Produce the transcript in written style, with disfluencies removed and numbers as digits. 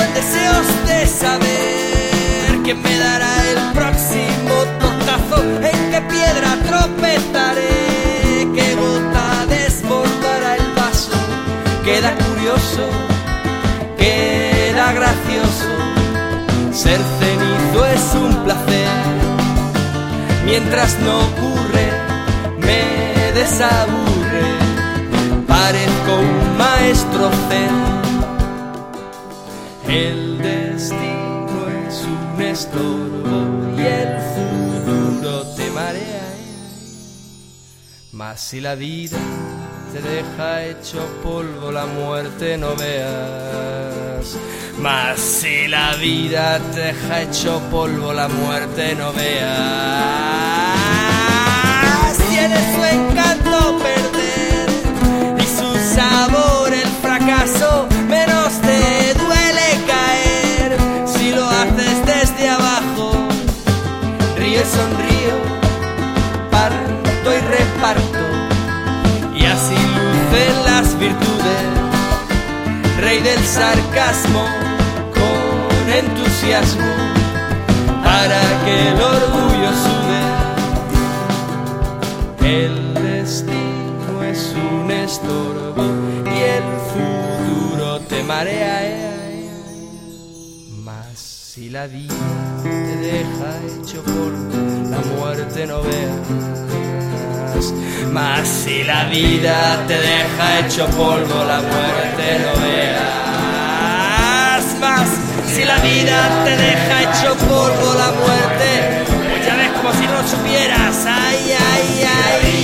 en deseos de saber quién me dará el próximo tortazo, en qué piedra tropezaré, qué gota desbordará el vaso. Queda curioso, queda gracioso, ser cenizo es un placer. Mientras no ocurre, me desaburre, parezco un maestro zen. El destino es un estorbo y el futuro te marea. Mas si la vida te deja hecho polvo, la muerte no veas. Mas si la vida te deja hecho polvo, la muerte no veas. Tiene su encanto perder y su sabor el fracaso, menos te duele caer si lo haces desde abajo. Río y sonrío, parto y reparto, y así lucen las virtudes. Rey del sarcasmo con entusiasmo, para que el orgullo sude. El destino es un estorbo y el futuro te marea. Mas si la vida te deja hecho polvo, la muerte no veas. Mas si la vida te deja hecho polvo, la muerte no veas. Mas si la vida te deja hecho polvo, la muerte, pues ya ves como si no lo supieras. Ay, ay, ay.